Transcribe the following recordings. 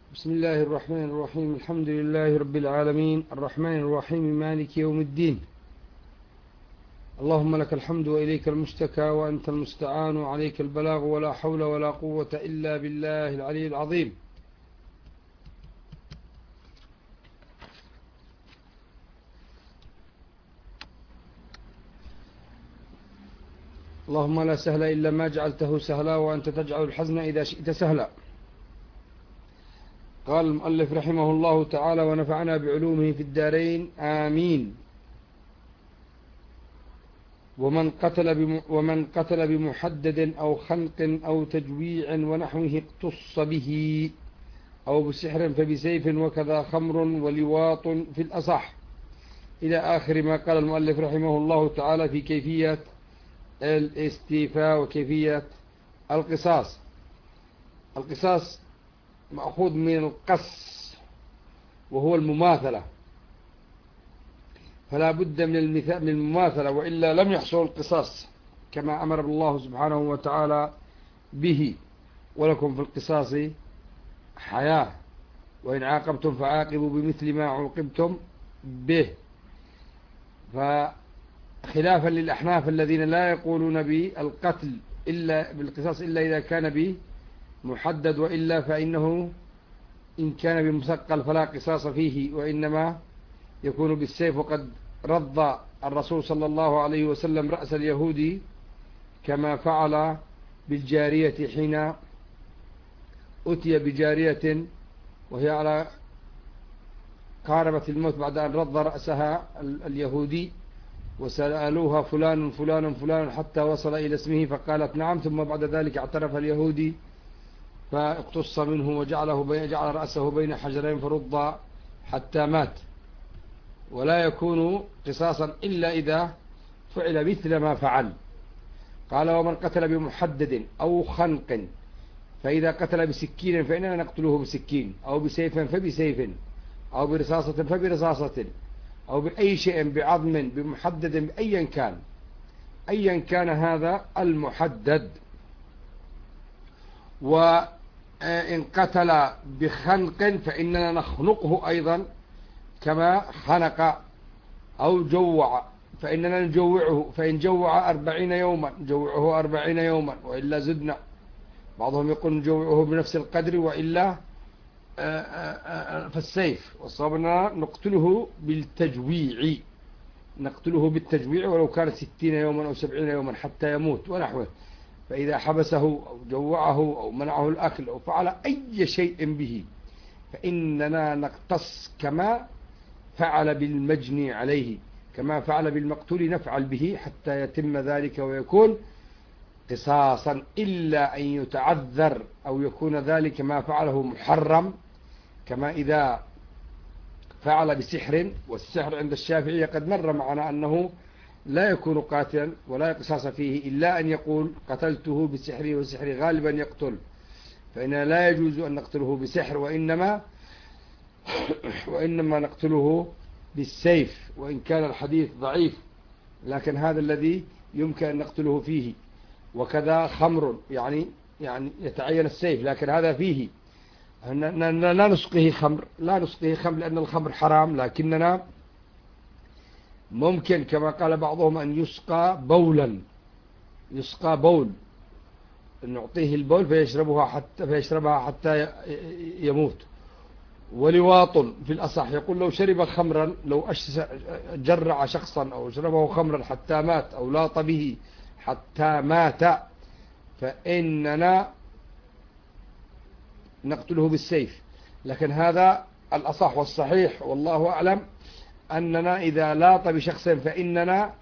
بسم الله الرحمن الرحيم. الحمد لله رب العالمين، الرحمن الرحيم، مالك يوم الدين. اللهم لك الحمد وإليك المشتكى وأنت المستعان وعليك البلاغ، ولا حول ولا قوة إلا بالله العلي العظيم. اللهم لا سهل إلا ما جعلته سهلا، وأنت تجعل الحزن إذا شئت سهلا. قال المؤلف رحمه الله تعالى: ونفعنا بعلومه في الدارين، آمين. ومن قتل بمحدد أو خنق أو تجويع ونحوه اقتص به، أو بسحر فبسيف، وكذا خمر ولواط في الأصح، إلى آخر ما قال المؤلف رحمه الله تعالى في كيفية الاستيفاء وكيفية القصاص. القصاص مأخوذ من القص، وهو المماثلة، فلا بد من المماثلة، وإلا لم يحصل القصاص كما أمر الله سبحانه وتعالى به: ولكم في القصاص حياة، وإن عاقبتم فعاقبوا بمثل ما عوقبتم به. فخلافا للأحناف الذين لا يقولون بالقتل إلا بالقصاص إلا إذا كان بمحدد، وإلا فإنه إن كان بمثقل فلا قصاص فيه، وإنما يكون بالسيف. وقد رض الرسول صلى الله عليه وسلم رأس اليهودي كما فعل بالجارية حين أتي بجارية وهي على قاربة الموت بعد أن رض رأسها اليهودي، وسألوها: فلان فلان فلان، حتى وصل إلى اسمه فقالت نعم. ثم بعد ذلك اعترف اليهودي فاقتص منه وجعل رأسه بين حجرين فرض حتى مات. ولا يكون قصاصا إلا إذا فعل مثل ما فعل. قال: ومن قتل بمحدد أو خنق، فإذا قتل بسكين فإننا نقتله بسكين، أو بسيف فبسيف، أو برصاصة فبرصاصة، أو بأي شيء، بعظم، بمحدد، أيا كان هذا المحدد. وإن قتل بخنق فإننا نخنقه أيضا كما خنق، أو جوع فإننا نجوعه، فإن جوع 40 يوما نجوعه 40 يوما، وإلا زدنا. بعضهم يقول نجوعه بنفس القدر، وإلا فالسيف. وصابنا نقتله بالتجويع ولو كان 60 يوما أو 70 يوما حتى يموت ونحوه. فإذا حبسه أو جوعه أو منعه الأكل أو فعل أي شيء به فإننا نقتص كما فعل بالمجني عليه، كما فعل بالمقتول نفعل به حتى يتم ذلك ويكون قصاصا، إلا أن يتعذر أو يكون ذلك ما فعله محرم، كما إذا فعل بسحر. والسحر عند الشافعية قد مر معنا أنه لا يكون قاتلا ولا قصاص فيه، إلا أن يقول قتلته بسحري، والسحر غالبا يقتل، فإن لا يجوز أن نقتله بسحر، وإنما نقتله بالسيف، وإن كان الحديث ضعيف لكن هذا الذي يمكن أن نقتله فيه. وكذا خمر، يعني يتعين السيف، لكن هذا فيه لا نسقيه خمر لأن الخمر حرام، لكننا ممكن كما قال بعضهم أن يسقى بول، نعطيه البول فيشربها حتى يموت. ولواط في الأصح، يقول لو شرب خمرا، لو جرع شخصا أو شربه خمرا حتى مات، أو لاط به حتى مات، فإننا نقتله بالسيف. لكن هذا الأصح والصحيح والله أعلم، أننا إذا لاط بشخص فإننا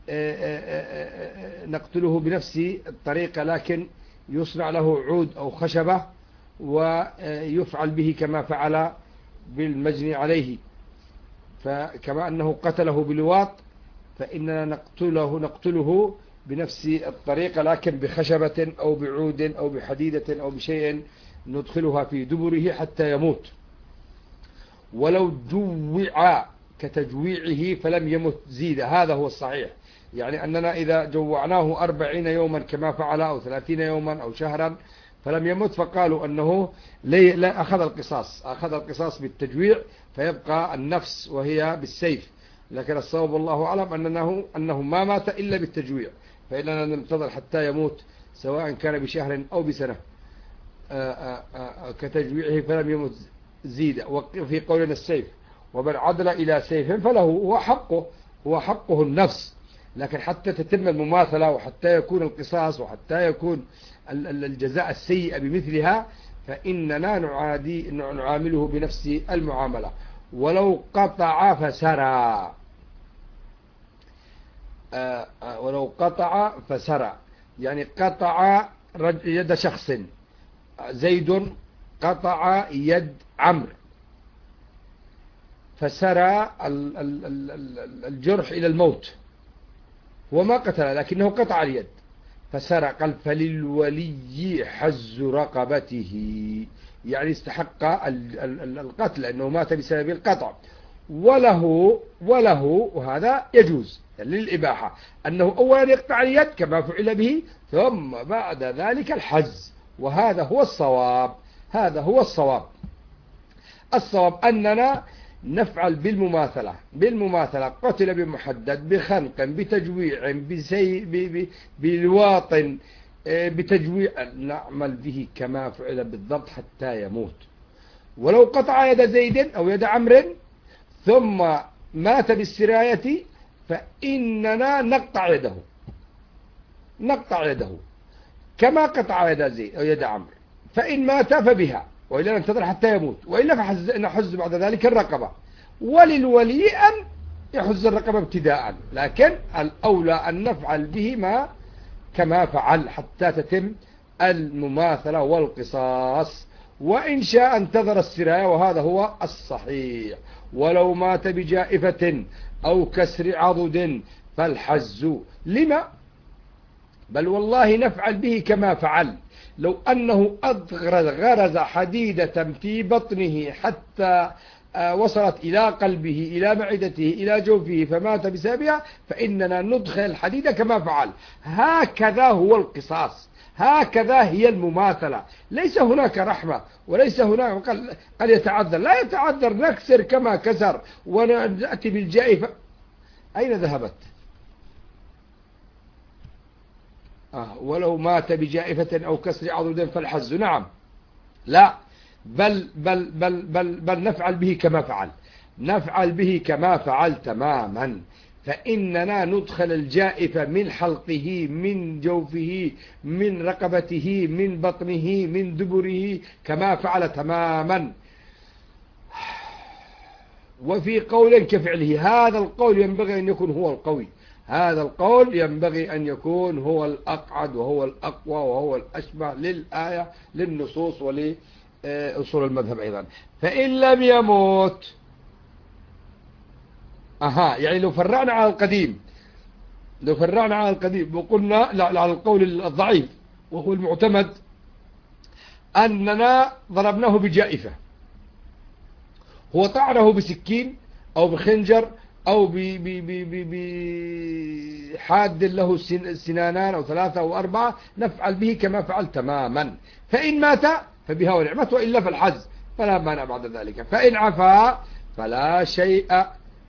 نقتله بنفس الطريقة، لكن يصنع له عود أو خشبة ويفعل به كما فعل بالمجني عليه. فكما أنه قتله بلواط فإننا نقتله بنفس الطريقة، لكن بخشبة أو بعود أو بحديدة أو بشيء ندخلها في دبره حتى يموت. ولو جوع كتجويعه فلم يمت زيد، هذا هو الصحيح. يعني أننا إذا جوعناه 40 يوما كما فعل، أو 30 يوما أو شهرا، فلم يمت، فقالوا أنه لا أخذ القصاص بالتجويع، فيبقى النفس وهي بالسيف. لكن الصواب والله أعلم أنه ما مات إلا بالتجويع، فإننا ننتظر حتى يموت سواء كان بشهر أو بسنة كتجويعه فلم يمت زيد. وفي قولنا السيف، ومن عدل إلى سيف فله هو حقه النفس. لكن حتى تتم المماثلة وحتى يكون القصاص وحتى يكون الجزاء السيء بمثلها، فإننا نعامله بنفس المعاملة. ولو قطع فسرى، يعني قطع يد شخص، زيد قطع يد عمرو، فسرى الجرح إلى الموت، هو ما قتل لكنه قطع اليد فسرى. قال فللولي حز رقبته، يعني استحق القتل لأنه مات بسبب القطع. وله وهذا يجوز للإباحة أنه أولا يقطع اليد كما فعل به، ثم بعد ذلك الحز. وهذا هو الصواب. الصواب أننا نفعل بالمماثلة. قتل بمحدد، بخنق، بتجويع، بلواط، بتجويع، نعمل به كما فعل بالضبط حتى يموت. ولو قطع يد زيد أو يد عمرو ثم مات بالسراية فإننا نقطع يده كما قطع يد زيد أو يد عمرو، فإن مات فبها، وإلا ننتظر حتى يموت، وإلا فنحز بعد ذلك الرقبة. وللولي أن يحز الرقبة ابتداء، لكن الأولى أن نفعل به كما فعل حتى تتم المماثلة والقصاص. وإن شاء انتظر السراية، وهذا هو الصحيح. ولو مات بجائفة أو كسر عضد فالحز. لما؟ بل والله نفعل به كما فعل. لو أنه غرز حديدة في بطنه حتى وصلت إلى قلبه، إلى معدته، إلى جوفه، فمات بسببها، فإننا ندخل الحديدة كما فعل. هكذا هو القصاص، هكذا هي المماثلة. ليس هناك رحمة، وليس هناك قد يتعذر، لا يتعذر، نكسر كما كسر ونأتي بالجائفة. أين ذهبت؟ ولو مات بجائفة أو كسر عضد فالحز. نعم، لا، بل نفعل به كما فعل تماما. فإننا ندخل الجائفة من حلقه، من جوفه، من رقبته، من بطنه، من دبره كما فعل تماما. وفي قول كفعله، هذا القول ينبغي أن يكون هو القوي، هذا القول ينبغي أن يكون هو الأقعد وهو الأقوى وهو الأشبه للآية، للنصوص ولأصول المذهب أيضا. فإن لم يموت، يعني لو فرعنا على القديم وقلنا على القول الضعيف وهو المعتمد أننا ضربناه بجائفة، هو طعنه بسكين أو بخنجر أو بحاد له سنانان أو 3 أو 4، نفعل به كما فعل تماما. فإن مات فبها ونعمت، وإلا فالحز، فلا مانع بعد ذلك. فإن عفا فلا شيء.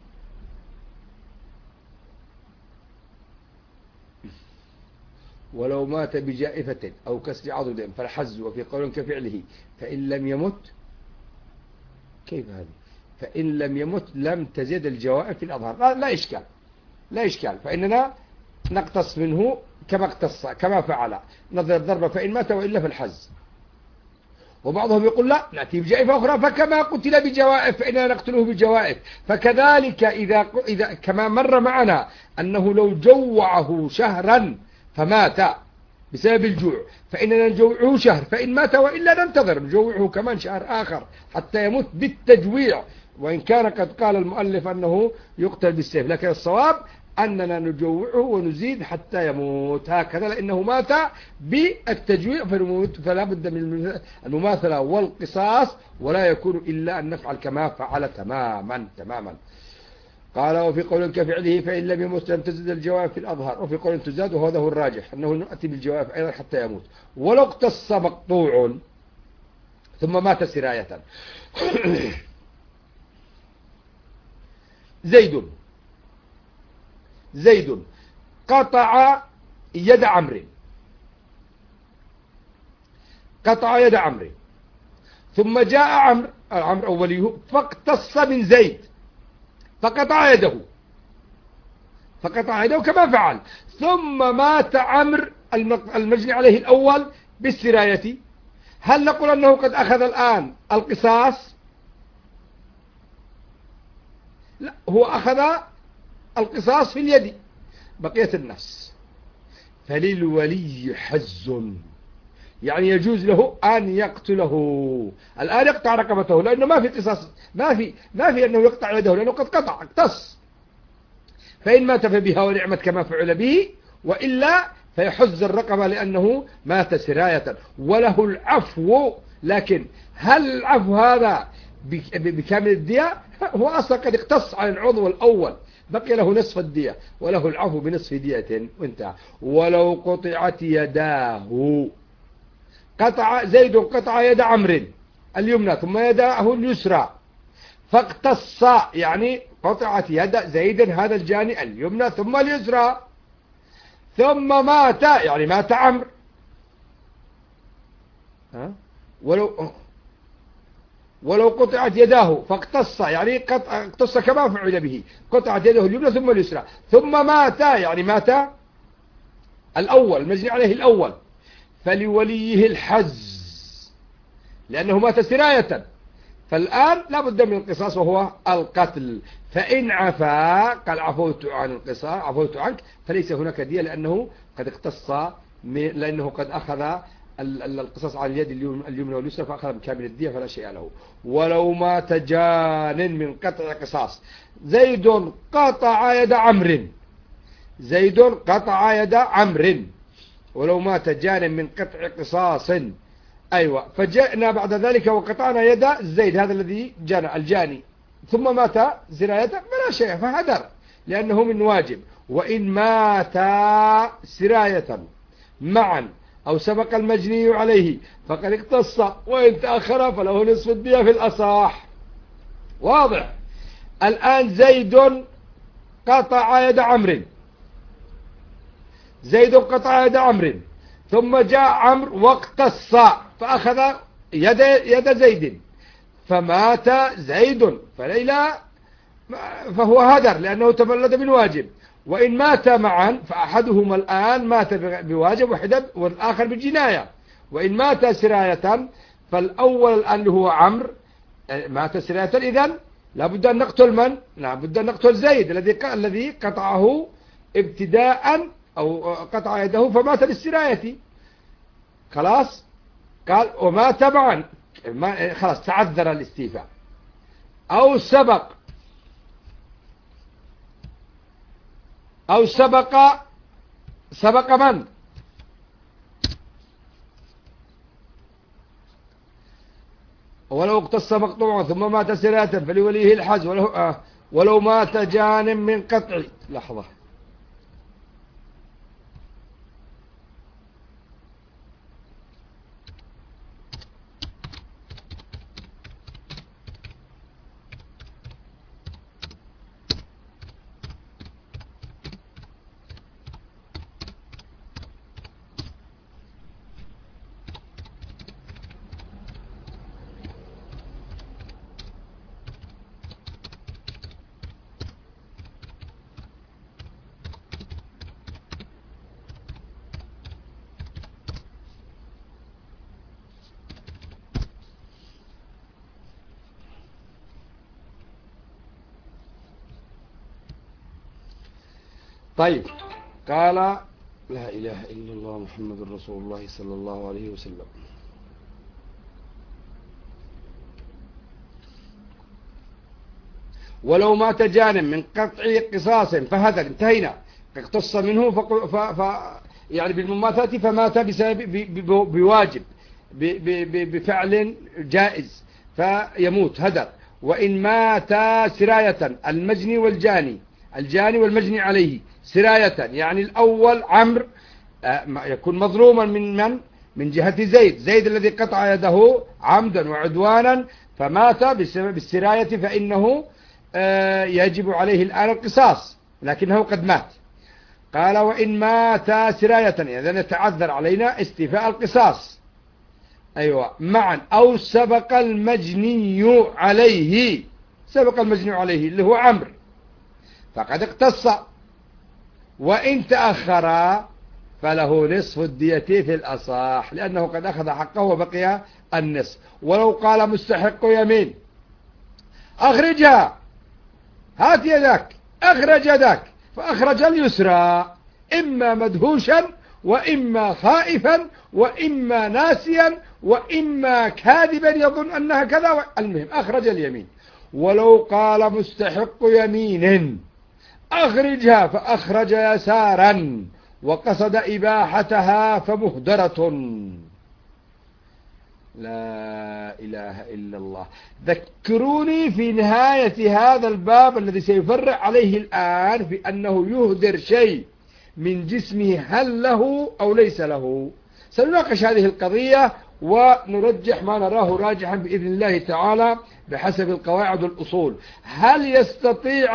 ولو مات بجائفة أو كسر عضد فالحز. وفي قول كفعله فإن لم يمت، كيف هذا؟ فإن لم يمت لم تزد الجوائف في الأظهار. لا إشكال، فإننا نقتص منه كما فعل، نظر الضربة فإن مات، وإلا فالحز. وبعضهم يقول لا، نأتي بجائفة أخرى، فكما قتل بجوائف فإننا نقتله بجوائف. فكذلك إذا كما مر معنا أنه لو جوعه شهرا فمات بسبب الجوع، فإننا نجوعه شهر، فإن مات وإلا ننتظر نجوعه كمان شهر آخر حتى يموت بالتجويع، وإن كان قد قال المؤلف أنه يقتل بالسيف، لكن الصواب أننا نجوعه ونزيد حتى يموت هكذا، لأنه مات بالتجويع فلا بد من المماثلة والقصاص، ولا يكون إلا أن نفعل كما فعل تماما. قال وفي قول كفعله فإن لم يمت لم تزد الجواب في الأظهر، وفي قول تزاد وهذا هو الراجح أنه نأتي بالجواب أيضا حتى يموت. ولو اقتص مقطوع ثم مات سراية زيد قطع يد عمرو، ثم جاء عمرو أوليه فاقتص من زيد فقطع يده كما فعل، ثم مات عمرو المجني عليه الأول بالسراية. هل نقول أنه قد أخذ الآن القصاص؟ لا، هو أخذ القصاص في اليد بقية النفس. فللولي حز، يعني يجوز له أن يقتله الآن، يقطع رقبته لأنه ما في قصاص، ما في أنه يقطع يده لأنه قد اقتص. فإن مات فبها ونعمت كما فعل به، وإلا فيحز الرقبة لأنه مات سراية وله العفو. لكن هل العفو هذا بكامل الدية؟ هو أصلا قد اقتص عن العضو الأول، بقي له نصف الدية وله العفو بنصف دية وانتهى. ولو قطعت يداه، زيد قطع يد عمرو اليمنى ثم يده اليسرى فاقتص، يعني قطعت يد زيد هذا الجاني اليمنى ثم اليسرى، ثم مات، يعني مات عمرو. ولو قطعت يداه فاقتص، يعني اقتص كما فعل به، قطعت يده اليمنى ثم اليسرى، ثم مات، يعني مات الأول المجني عليه الأول، فلوليه الحز لأنه مات سراية، فالآن لا بد من القصاص وهو القتل. فإن عفا قال عفوت عن القصاص، عفوت عنك، فليس هناك دية لأنه قد اقتص، لأنه قد أخذ القصاص على اليد اليمنى واليسرى فأخذ بكامل الدية فلا شيء له. ولو مات جان من قطع قصاص، زيد قطع يد عمرو، ولو مات جان من قطع قصاص، أيوة، فجاءنا بعد ذلك وقطعنا يد زيد هذا الذي جانا الجاني، ثم مات سراية فلا شيء، فهدر لأنه من واجب. وإن مات سراية معا أو سبق المجني عليه فقد اقتص، وإن تأخر فله نصف الدية في الأصح. واضح؟ الآن زيد قطع يد عمرو، ثم جاء عمرو واقتص فأخذ يد زيد فمات زيد، فهو هدر لأنه تملد بالواجب. وإن مات معا فأحدهما الآن مات بواجب والآخر بالجناية. وإن مات سراية فالأول الآن اللي هو عمرو مات سراية، إذن لابد أن نقتل من؟ لابد أن نقتل زيد الذي قطعه ابتداء أو قطع يده فمات بالسراية. خلاص، قال ومات معا، خلاص تعذر الاستيفاء. أو سبق من؟ ولو اقتص مقطوعا ثم مات سراية فلوليه الحز، ولو مات جان من قطع. لحظة، طيب. قال لا إله إلا الله محمد رسول الله صلى الله عليه وسلم. ولو مات جان من قطع قصاص فهذا انتهينا، اقتص منه يعني بالمماثلة فمات بسبب بواجب بفعل جائز فيموت هدر. وإن ماتا سراية، المجني والجاني، الجاني والمجني عليه سراية، يعني الأول عمرو يكون مظلوما من جهة زيد الذي قطع يده عمدا وعدوانا فمات بسبب السراية، فإنه يجب عليه الآن القصاص، لكنه قد مات. قال وإن مات سراية، إذن يتعذر علينا استيفاء القصاص، أيوة معا، أو سبق المجني عليه، سبق المجني عليه اللي هو عمرو فقد اقتص. وإن تأخر فله نصف الدية في الأصح، لأنه قد أخذ حقه وبقي النصف. ولو قال مستحق يمين أخرجها، هات يدك، أخرج يدك، فأخرج اليسرى، إما مدهوشا وإما خائفا وإما ناسيا وإما كاذبا يظن أنها كذا، المهم أخرج اليمين. ولو قال مستحق يمين أخرجها فأخرج يسارا وقصد إباحتها فمهدرة. لا إله إلا الله. ذكروني في نهاية هذا الباب الذي سيفرع عليه الآن في أنه يهدر شيء من جسمه هل له أو ليس له. سنناقش هذه القضية ونرجح ما نراه راجحا بإذن الله تعالى بحسب القواعد والأصول. هل يستطيع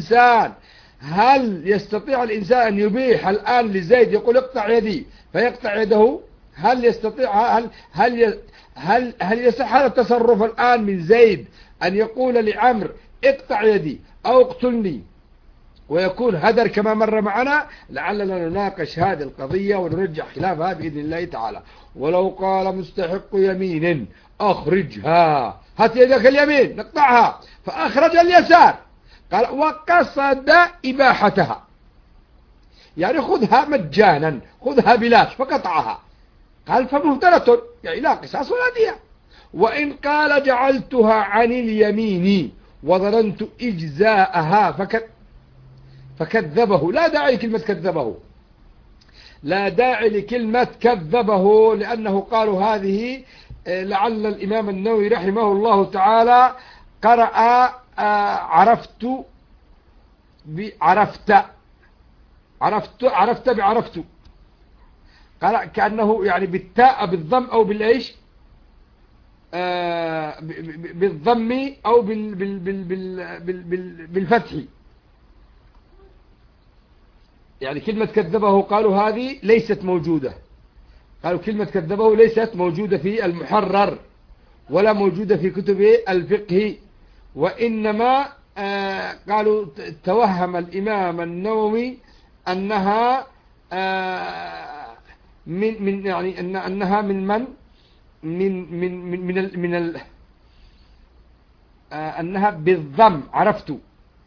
الإنسان أن يبيح الآن لزيد يقول اقطع يدي فيقطع يده؟ هل يستطيع هل يصح هذا التصرف الآن من زيد أن يقول لعمرو اقطع يدي أو اقتلني ويكون هدر كما مر معنا؟ لعلنا نناقش هذه القضية ونرجح خلافها بإذن الله تعالى. ولو قال مستحق يمين أخرجها، هات يدك اليمين نقطعها، فأخرج اليسار، قال وقصد إباحتها، يعني خذها مجانا، خذها بلاش، فقطعها، قال فمهدرة، يعني لا قصاص ولا دية. وإن قال جعلتها عن اليمين وظننت إجزاءها فكذبه، لا داعي لكلمة كذبه، لا داعي لكلمة كذبه، لأنه قالوا هذه لعل الإمام النووي رحمه الله تعالى قرأ عرفت بعرفت، قال كأنه يعني بالتاء بالضم أو بالإيش بالضم أو بالفتح، يعني كلمة كذبه قالوا هذه ليست موجودة، قالوا كلمة كذبه ليست موجودة في المحرر ولا موجودة في كتب الفقه، وإنما قالوا توهم الإمام النووي أنها من يعني أنها من أنها بالضم عرفت،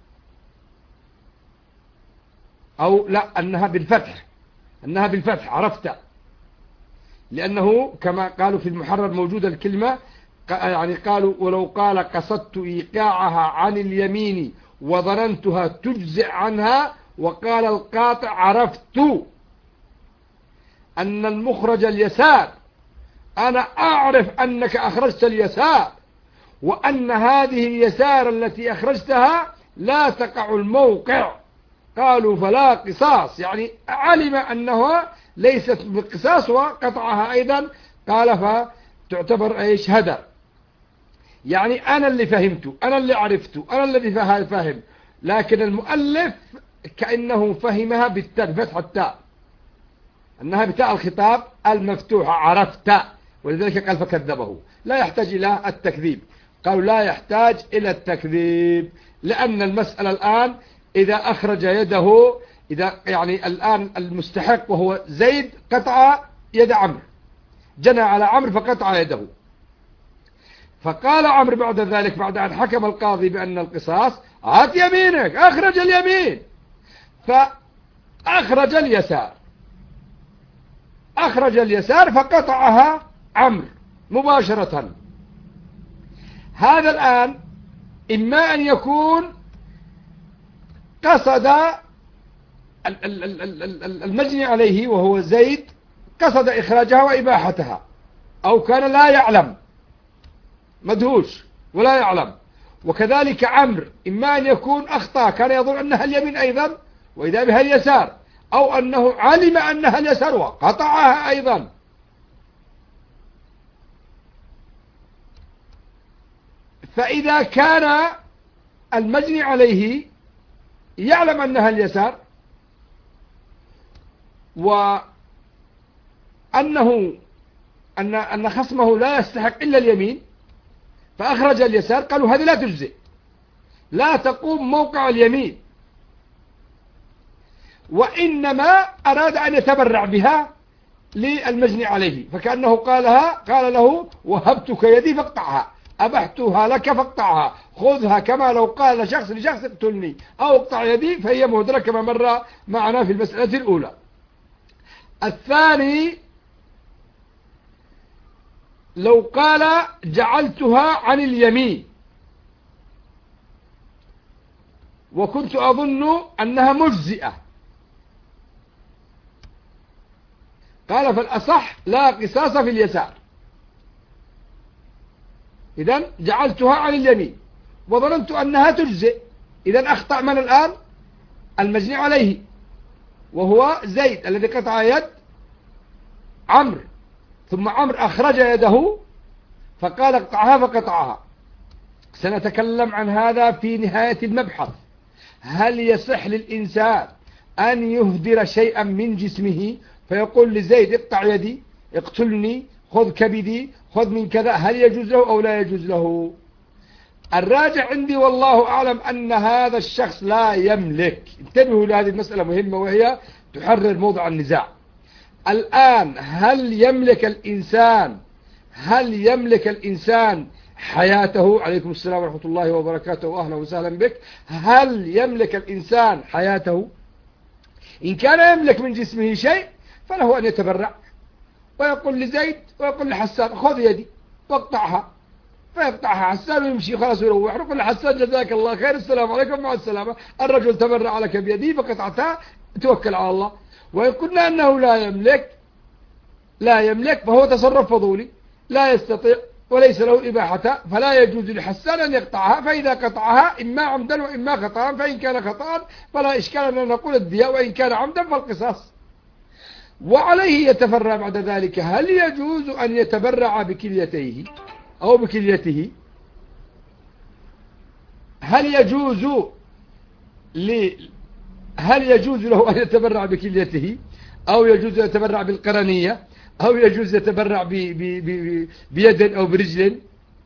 أو لا أنها بالفتح عرفت، لأنه كما قالوا في المحرر موجودة الكلمة، يعني قالوا ولو قال قصدت إيقاعها عن اليمين وظننتها تجزئ عنها، وقال القاطع عرفت أن المخرج اليسار، أنا أعرف أنك أخرجت اليسار، وأن هذه اليسار التي أخرجتها لا تقع الموقع، قالوا فلا قصاص، يعني علم أنها ليست بالقصاص وقطعها أيضا، قال فتعتبر ايش هدر، يعني أنا اللي فهمت، أنا اللي عرفت، أنا الذي فهم، لكن المؤلف كأنه فهمها بالفتح التاء، أنها بتاء الخطاب المفتوحة عرفت، ولذلك قال فكذبه. لا يحتاج إلى التكذيب، قالوا لا يحتاج إلى التكذيب، لأن المسألة الآن إذا أخرج يده، إذا يعني الآن المستحق وهو زيد قطع يد عمرو، جنى على عمرو فقطع يده، فقال عمرو بعد ذلك بعد أن حكم القاضي بأن القصاص هات يمينك، أخرج اليمين، فأخرج اليسار فقطعها عمرو مباشرة. هذا الآن إما أن يكون قصد المجني عليه وهو زيد قصد إخراجها وإباحتها، أو كان لا يعلم مدهوش ولا يعلم، وكذلك عمرو إما أن يكون أخطأ كان يظن أنها اليمين أيضا وإذا بها اليسار، أو أنه علم أنها اليسار وقطعها أيضا. فإذا كان المجني عليه يعلم أنها اليسار وأنه أن خصمه لا يستحق إلا اليمين فأخرج اليسار، قالوا هذه لا تجزئ، لا تقوم موقع اليمين، وإنما أراد أن يتبرع بها للمجني عليه، فكأنه قال له وهبتك يدي فاقطعها، أبحتها لك فاقطعها، خذها، كما لو قال لشخص اقتلني أو اقطع يدي، فهي مهدرة كما مر معنا في المسألة الأولى. الثاني لو قال جعلتها عن اليمين وكنت أظن أنها مجزئة، قال فالأصح لا قصاص في اليسار، إذن جعلتها عن اليمين وظننت أنها تجزئ، إذن أخطأ من الآن؟ المجني عليه، وهو زيد الذي قطع يد عمرو، ثم عمرو أخرج يده فقال اقطعها فقطعها. سنتكلم عن هذا في نهاية المبحث. هل يصح للإنسان أن يهدر شيئا من جسمه فيقول لزيد اقطع يدي، اقتلني، خذ كبدي، خذ من كذا، هل يجوز له أو لا يجوز له؟ الراجع عندي والله أعلم أن هذا الشخص لا يملك. انتبهوا لهذه المسألة مهمة وهي تحرر موضع النزاع. الآن هل يملك الإنسان حياته؟ عليكم السلام ورحمة الله وبركاته وأهلا وسهلا بك. هل يملك الإنسان حياته؟ إن كان يملك من جسمه شيء فله أن يتبرع ويقول لزيد ويقول لحسان خذ يدي واقطعها، فيقطعها حسان ويمشي خلاص ويروح، يقول لحسان جزاك الله خير، السلام عليكم مع السلامة، الرجل تبرع لك بيدي فقطعتها، توكل على الله. وإن قلنا أنه لا يملك فهو تصرف فضولي لا يستطيع وليس له إباحة، فلا يجوز لحسان أن يقطعها، فإذا قطعها إما عمدا وإما خطأ، فإن كان خطأ فلا إشكال أن نقول الدية، وإن كان عمدا فالقصاص. وعليه يتفرع بعد ذلك هل يجوز أن يتبرع بكليتيه أو بكليته؟ هل يجوز له أن يتبرع بكليته، أو يجوز أن يتبرع بالقرنية، أو يجوز يتبرع بيد أو برجل؟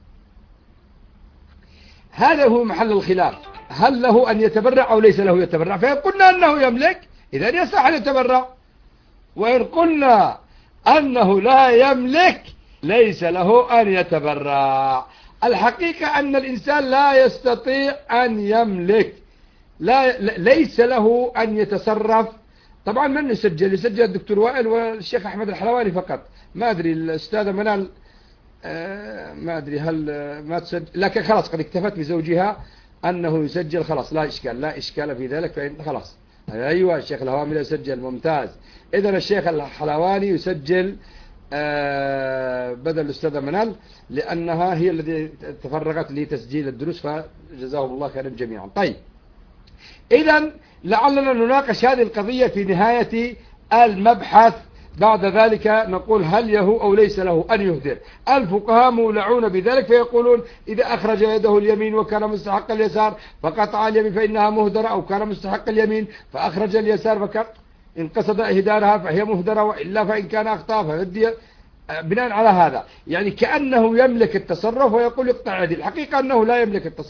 هذا هو محل الخلاف. هل له أن يتبرع أو ليس له يتبرع؟ فإن قلنا أنه يملك إذن يصح أن يتبرع، وإن قلنا أنه لا يملك ليس له أن يتبرع. الحقيقة أن الإنسان لا يستطيع أن يملك، ليس له أن يتصرف. طبعا من يسجل الدكتور وائل والشيخ أحمد الحلواني فقط، ما أدري الأستاذة منال ما أدري هل ما تسجل، لكن خلاص قد اكتفت بزوجها أنه يسجل، خلاص لا إشكال في ذلك، فإن خلاص أيوة الشيخ الهوامي يسجل، ممتاز. إذن الشيخ الحلواني يسجل بدل الأستاذة منال، لأنها هي التي تفرغت لتسجيل الدروس، فجزاهم الله خيرا جميعا. طيب، إذن لعلنا نناقش هذه القضية في نهاية المبحث. بعد ذلك نقول هل له أو ليس له أن يهدر. الفقهاء مولعون بذلك، فيقولون إذا أخرج يده اليمين وكان مستحق اليسار فقطع اليمين فإنها مهدرة، أو كان مستحق اليمين فأخرج اليسار إن قصد إهدارها فهي مهدرة، وإلا فإن كان أخطأ فهدي. بناء على هذا يعني كأنه يملك التصرف ويقول يقطع يدي. الحقيقة أنه لا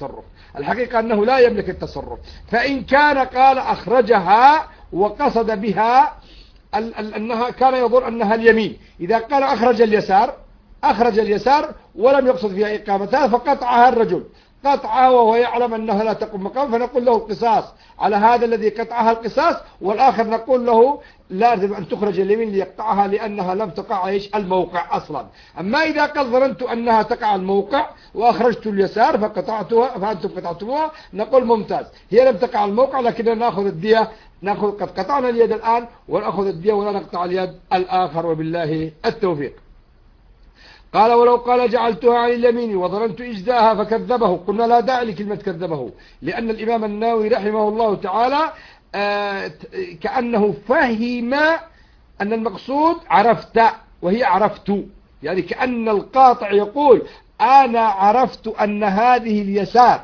يملك التصرف. فإن كان قال أخرجها وقصد بها أنها كان يظن أنها اليمين، إذا قال أخرج اليسار ولم يقصد فيها إقامتها فقطعها الرجل قطعها وهو يعلم أنها لا تقوم مقام، فنقول له القصاص على هذا الذي قطعها القصاص، والآخر نقول له لازم أن تخرج اليمين ليقطعها لأنها لم تقع الموقع أصلا. أما إذا قال ظننت أنها تقع الموقع وأخرجت اليسار فقطعتها فأنتم قطعتموها، نقول ممتاز، هي لم تقع الموقع لكننا نأخذ الدية، قد قطعنا اليد الآن ونأخذ الدية ولا نقطع اليد الآخر، وبالله التوفيق. قال ولو قال جعلتها عن اليمين وظننت إجزاءها فكذبه، قلنا لا داعي لكلمة كذبه، لأن الإمام النووي رحمه الله تعالى كأنه فهم أن المقصود عرفت وهي عرفت، يعني كأن القاطع يقول أنا عرفت أن هذه اليسار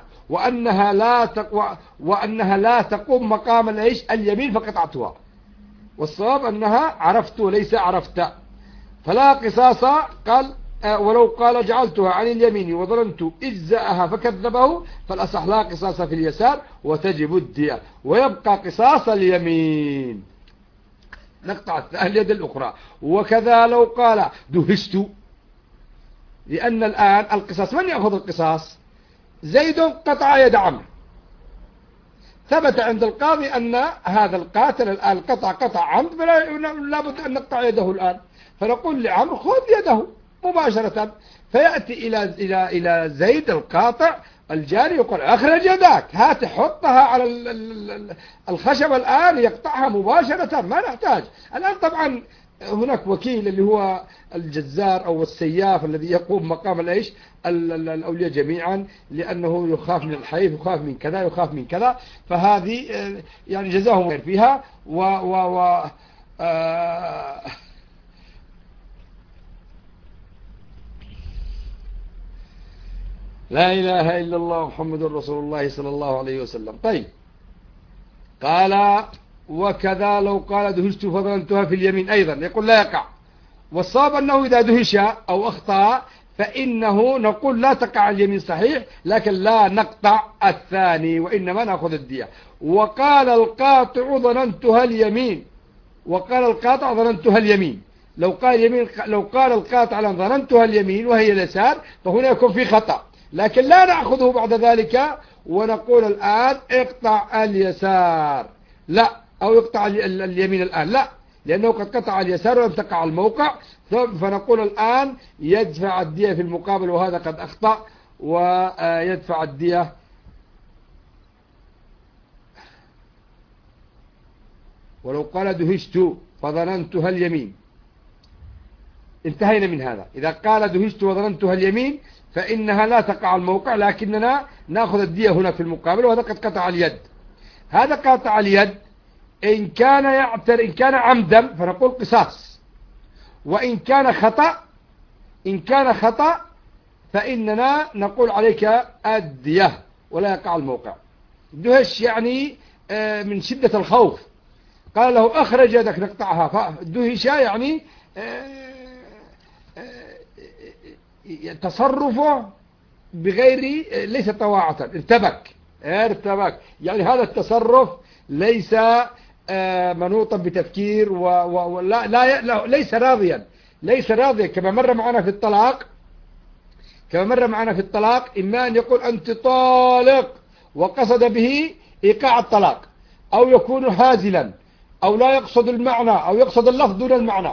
وأنها لا تقوم مقام اليمين فقطعتها، والصواب أنها عرفت وليس عرفت. فلا قصاص، قال ولو قال جعلتها عن اليمين وظننت إجزاءها فكذبه، فالأصح لا قصاص في اليسار وتجب الدية، ويبقى قصاص اليمين، نقطع اليد الأخرى. وكذا لو قال دهشت، لأن الآن القصاص من يأخذ القصاص؟ زيد قطع يد عمرو، ثبت عند القاضي أن هذا القاتل الآن قطع عمد، فلا بد أن نقطع يده الآن، فنقول لعمرو خذ يده مباشرة، فيأتي إلى زيد القاطع الجاري يقول أخرج يدك، هات حطها على الخشب الآن يقطعها مباشرة، ما نحتاج الآن. طبعا هناك وكيل اللي هو الجزار أو السياف الذي يقوم مقام الأولياء جميعا، لأنه يخاف من الحيف، يخاف من كذا، يخاف من كذا، فهذه يعني جزاهم خير فيها. لا إله إلا الله محمد رسول الله صلى الله عليه وسلم. طيب، قال وكذا لو قال دهشت فظننتها في اليمين أيضا، يقول لا يقع، والصواب أنه إذا دهش أو أخطأ فإنه نقول لا تقع اليمين صحيح، لكن لا نقطع الثاني وإنما نأخذ الدية. وقال القاطع ظننتها اليمين، وقال القاطع ظننتها اليمين، لو قال القاطع ظننتها اليمين وهي اليسار فهنا يكون في خطأ، لكن لا نأخذه بعد ذلك ونقول الآن اقطع اليسار، لا، أو يقطع اليمين الآن، لا، لأنه قد قطع اليسار ولم تقع الموقع، فنقول الآن يدفع الدية في المقابل، وهذا قد أخطأ ويدفع الدية. ولو قال دهشت فظننتها اليمين، انتهينا من هذا. إذا قال دهشت وظننتها اليمين فإنها لا تقع الموقع، لكننا نأخذ الدية هنا في المقابل، وهذا قد قطع اليد. هذا قاطع اليد إن كان عمدا فنقول قصاص، وإن كان خطأ فإننا نقول عليك الدية ولا يقع الموقع. دهش يعني من شدة الخوف، قال له أخرج يدك نقطعها، فدهش يعني تصرفه بغير ليس طواعة، ارتبك، يعني هذا التصرف ليس منوطا بتفكير ليس راضيا كما مر معنا في الطلاق، إما أن يقول أنت طالق وقصد به إيقاع الطلاق، أو يكون هازلا، أو لا يقصد المعنى، أو يقصد اللفظ دون المعنى.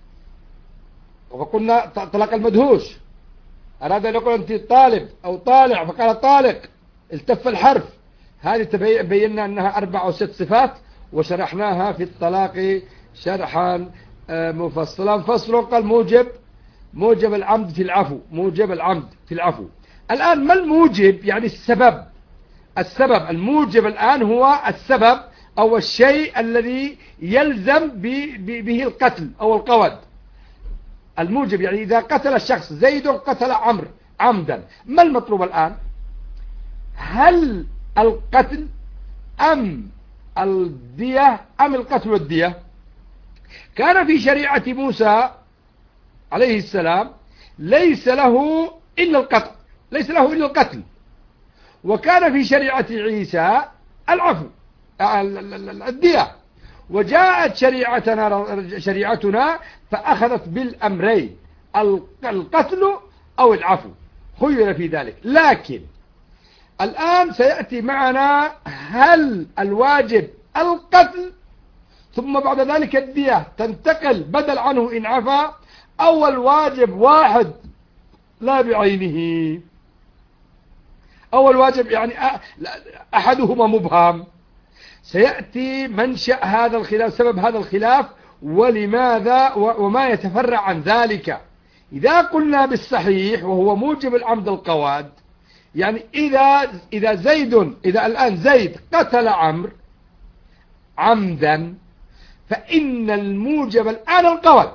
وقلنا طلاق المدهوش أراد أن يقول أنت طالب أو طالع فقال طالق، التف الحرف. هذه بينا أنها 4 أو 6 صفات، وشرحناها في الطلاق شرحا مفصلا. فصل قال موجب العمد في العفو. الآن ما الموجب؟ يعني السبب. الموجب الآن هو السبب أو الشيء الذي يلزم به القتل أو القود. الموجب يعني إذا قتل الشخص، زيد قتل عمرو عمدا، ما المطلوب الآن؟ هل القتل أم الدية أم القتل والدية؟ كان في شريعة موسى عليه السلام ليس له إلا القتل، وكان في شريعة عيسى العفو الدية، وجاءت شريعتنا فأخذت بالأمرين، القتل أو العفو، خير في ذلك. لكن الآن سيأتي معنا هل الواجب القتل ثم بعد ذلك الدية تنتقل بدل عنه إن عفا، أو الواجب واحد لا بعينه، أو الواجب يعني أحدهما مبهم. سيأتي منشأ هذا الخلاف، سبب هذا الخلاف ولماذا وما يتفرع عن ذلك. إذا قلنا بالصحيح وهو موجب العمد القواد، يعني إذا الآن زيد قتل عمرو عمدا، فإن الموجب الآن القواد.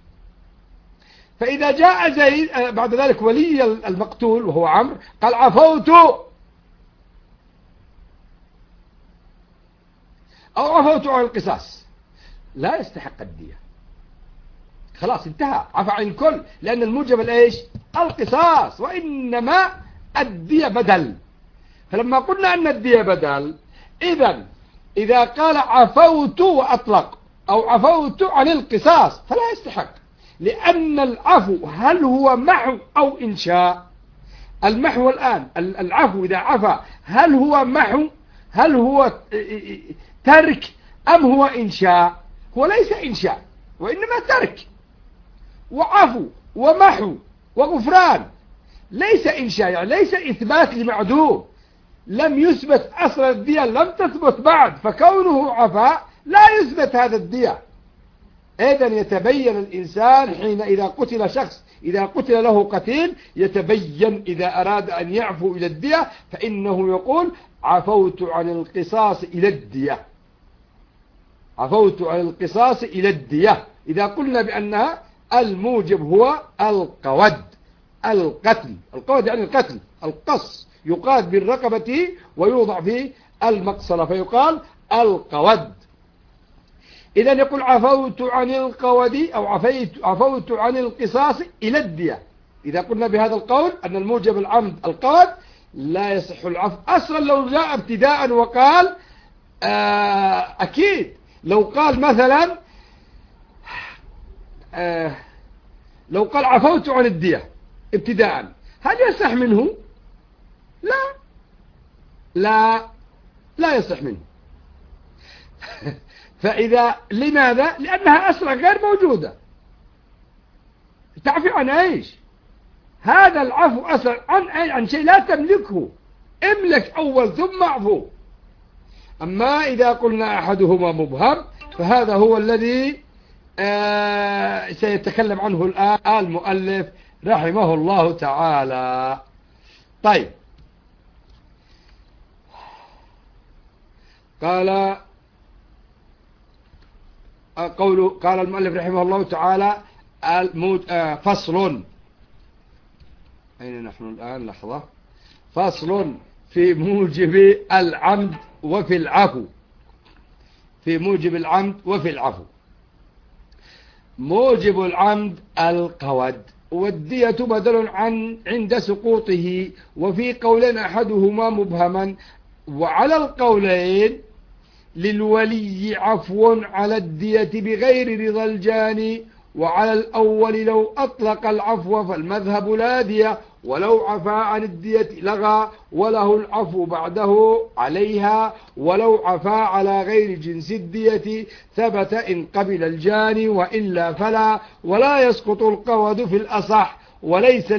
فإذا جاء زيد بعد ذلك ولي المقتول وهو عمرو قال عفوت أو عفوت عن القصاص، لا يستحق الدية، خلاص انتهى، عفى عن الكل، لأن الموجب الإيش؟ القصاص، وإنما الدية بدل. فلما قلنا أن الدية بدل، إذا قال عفوت وأطلق أو عفوت عن القصاص فلا يستحق، لأن العفو هل هو محو أو إنشاء؟ المحو الآن العفو إذا عفى هل هو محو، هل هو ترك أم هو إنشاء؟ هو ليس إنشاء وإنما ترك، وعفو ومحو وغفران، ليس إنشاء، يعني ليس إثبات لمعدوم، لم يثبت أصل الدية، لم تثبت بعد، فكونه عفا لا يثبت هذا الدية. إذن يتبين الإنسان حين إذا قتل شخص، إذا قتل له قتيل يتبين إذا أراد أن يعفو إلى الدية فإنه يقول عفوت عن القصاص إلى الدية، عفوت عن القصاص إلى الدية. إذا قلنا بأنها الموجب هو القود، القتل، القود يعني القتل، القص، يقاد بالرقبة ويوضع في المقصلة فيقال القود. إذا يقول عفوت عن القود أو عفوت عن القصاص إلى الدية. إذا قلنا بهذا القول أن الموجب العمد القود لا يصح العفو أصلا. لو جاء ابتداء وقال أكيد لو قال مثلا لو قال عفوت عن الدية ابتداء، هل يصح منه؟ لا يصح منه. فإذا لماذا؟ لأنها أصلا غير موجودة. تعفي عن ايش؟ هذا العفو أصلا عن شيء لا تملكه، املك أول ثم اعفو. أما إذا قلنا أحدهما مبهم فهذا هو الذي سيتكلم عنه الآن المؤلف رحمه الله تعالى. طيب، قال المؤلف رحمه الله تعالى فصل. أين نحن الآن؟ لحظة. فصل في موجب العمد وفي العفو. في موجب العمد وفي العفو. موجب العمد القود، والدية بدل عند سقوطه، وفي قولين أحدهما مبهما، وعلى القولين للولي عفو على الدية بغير رضا الجاني، وعلى الأول لو أطلق العفو فالمذهب لا دية، ولو عفا عن الدية لغى وله العفو بعده عليها، ولو عفا على غير جنس الدية ثبت إن قبل الجاني، وإلا فلا، ولا يسقط القود في الأصح، وليس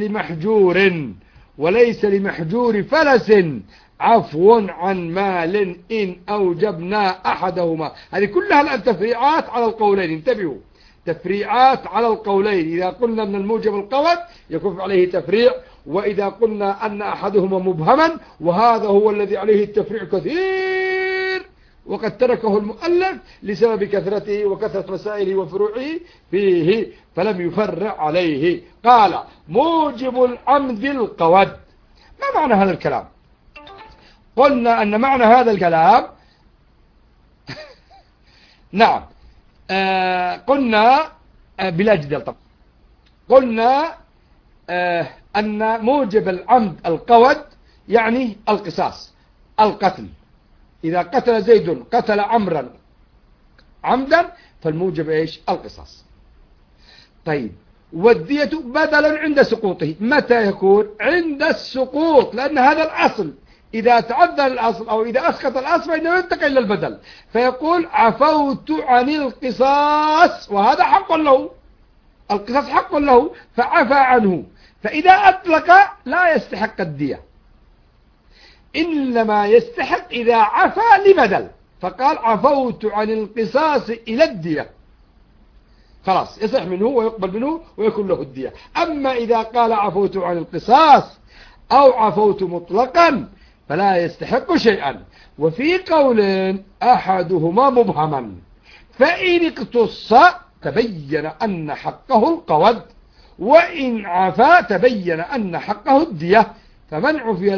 لمحجور فلس عفو عن مال إن أوجبنا أحدهما. هذه كلها الآن تفريعات على القولين، انتبهوا، تفريعات على القولين. إذا قلنا أن الموجب القود يكون عليه تفريع، وإذا قلنا أن أحدهما مبهما، وهذا هو الذي عليه التفريع كثير، وقد تركه المؤلف لسبب كثرته وكثرة مسائله وفروعه فيه فلم يفرع عليه. قال موجب العمد القود. ما معنى هذا الكلام؟ قلنا أن معنى هذا الكلام نعم قلنا بلا جدال طبعا، قلنا أن موجب العمد القود يعني القصاص، القتل. إذا قتل زيد قتل عمرا عمدا فالموجب إيش؟ القصاص. طيب، والدية بدل عند سقوطه. متى يكون؟ عند السقوط، لأن هذا الأصل. إذا تعذر الأصل أو إذا أسقط الأصل فإنه ينتقل إلى البدل، فيقول عفوت عن القصاص، وهذا حق له، القصاص حق له فعفى عنه. فإذا أطلق لا يستحق الدية، إنما يستحق إذا عفى لبدل، فقال عفوت عن القصاص إلى الدية. خلاص يصح منه ويقبل منه ويكون له الدية. أما إذا قال عفوت عن القصاص أو عفوت مطلقا فلا يستحق شيئا. وفي قول أحدهما مبهما فإن اقتص تبين أن حقه القود، وإن عفا تبين أن حقه الدية، فمن عفي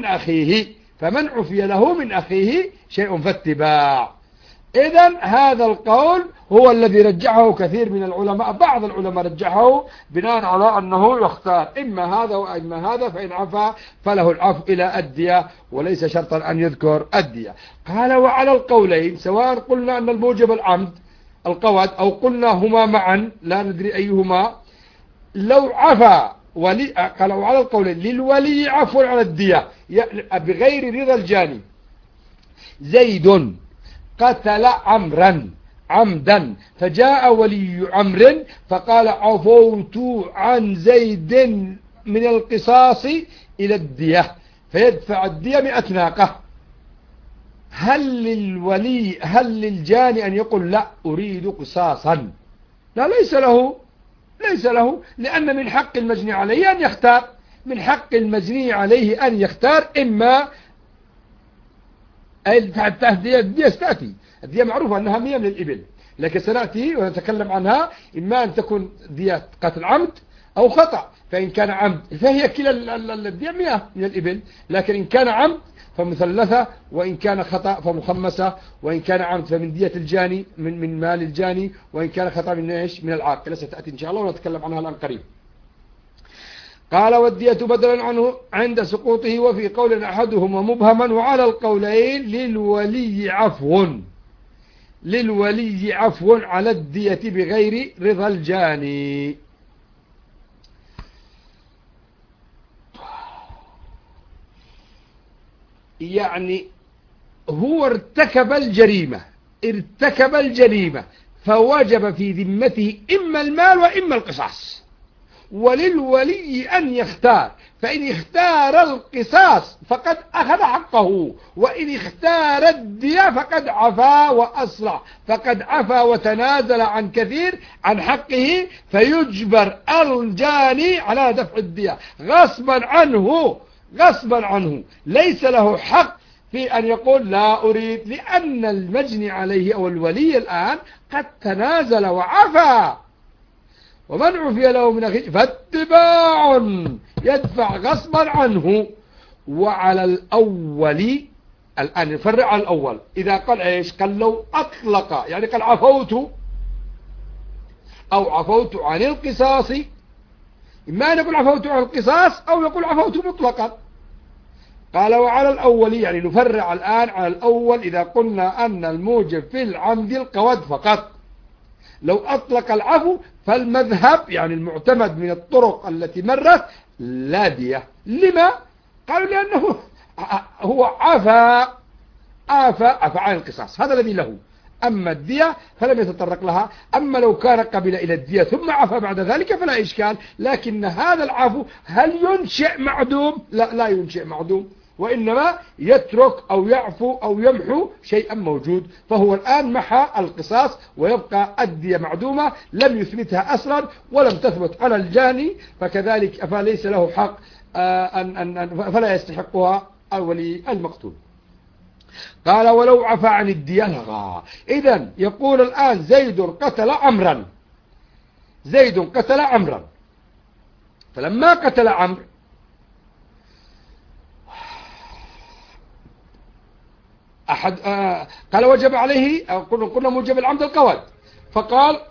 له من أخيه شيء فاتباع. إذن هذا القول هو الذي رجحه كثير من العلماء. بعض العلماء رجحه بناء على أنه يختار إما هذا وإما هذا، فإن عفا فله العفو إلى الدية وليس شرطا أن يذكر الدية. قال وعلى القولين سواء قلنا أن الموجب العمد القود أو قلنا هما معا لا ندري أيهما، لو عفا قال وعلى القولين للولي عفو على الدية بغير رضا الجاني. زيد قتل عمرا عمدا فجاء ولي عمرو فقال عفوت عن زيد من القصاص إلى الدية، فيدفع الدية 100 ناقة. هل للجاني أن يقول لا أريد قصاصا؟ لا، ليس له، لأن من حق المجني عليه أن يختار. من حق المجني عليه أن يختار إما الدية ستأتي. الدية معروفة أنها 100 من الإبل، لكن سنأتي ونتكلم عنها. إما أن تكون دية قتل عمد أو خطأ، فإن كان عمد فهي كلا الدية 100 من الإبل، لكن إن كان عمد فمثلثة، وإن كان خطأ فمخمسة، وإن كان عمد فمن دية الجاني من مال الجاني، وإن كان خطأ من العاقل. ستأتي إن شاء الله ونتكلم عنها الآن قريب. قال والدية بدلا عنه عند سقوطه. وفي قول أحدهما مبهما وعلى القولين للولي عفو على الدية بغير رضا الجاني. يعني هو ارتكب الجريمة فوجب في ذمته إما المال وإما القصاص، وللولي أن يختار، فإن اختار القصاص فقد أخذ حقه، وإن اختار الدية فقد عفا وأصلح، فقد عفا وتنازل عن كثير عن حقه، فيجبر الجاني على دفع الدية غصبا عنه. ليس له حق في أن يقول لا أريد، لأن المجني عليه أو الولي الآن قد تنازل وعفا. ومن عفي له من أخيه فاتباع يدفع غصبا عنه. وعلى الأول الآن نفرع على الأول. إذا قال إيش؟ قال لو أطلق، يعني قال عفوت أو عفوت عن القصاص، إما أن يقول عفوت عن القصاص أو يقول عفوت مطلقا. قال وعلى الأول، يعني نفرع الآن على الأول. إذا قلنا أن الموجب في العمد القود فقط، لو أطلق العفو فالمذهب يعني المعتمد من الطرق التي لا دية. لما؟ قالوا لأنه هو عفا عن القصاص، هذا الذي له. أما الدية فلم يتطرق لها. أما لو كان قبل إلى الدية ثم عفا بعد ذلك فلا إشكال. لكن هذا العفو هل ينشئ معدوم؟ لا ينشئ معدوم، وإنما يترك أو يعفو أو يمحو شيئا موجود. فهو الآن محى القصاص ويبقى الدية معدومة، لم يثبتها أصلا ولم تثبت على الجاني، فكذلك فليس له حق فلا يستحقها الولي المقتول. قال ولو عفى عن الدية لغى. إذن يقول الآن زيد قتل عمرا، فلما قتل عمرو قال وجب عليه، قلنا موجب العمد القود، فقال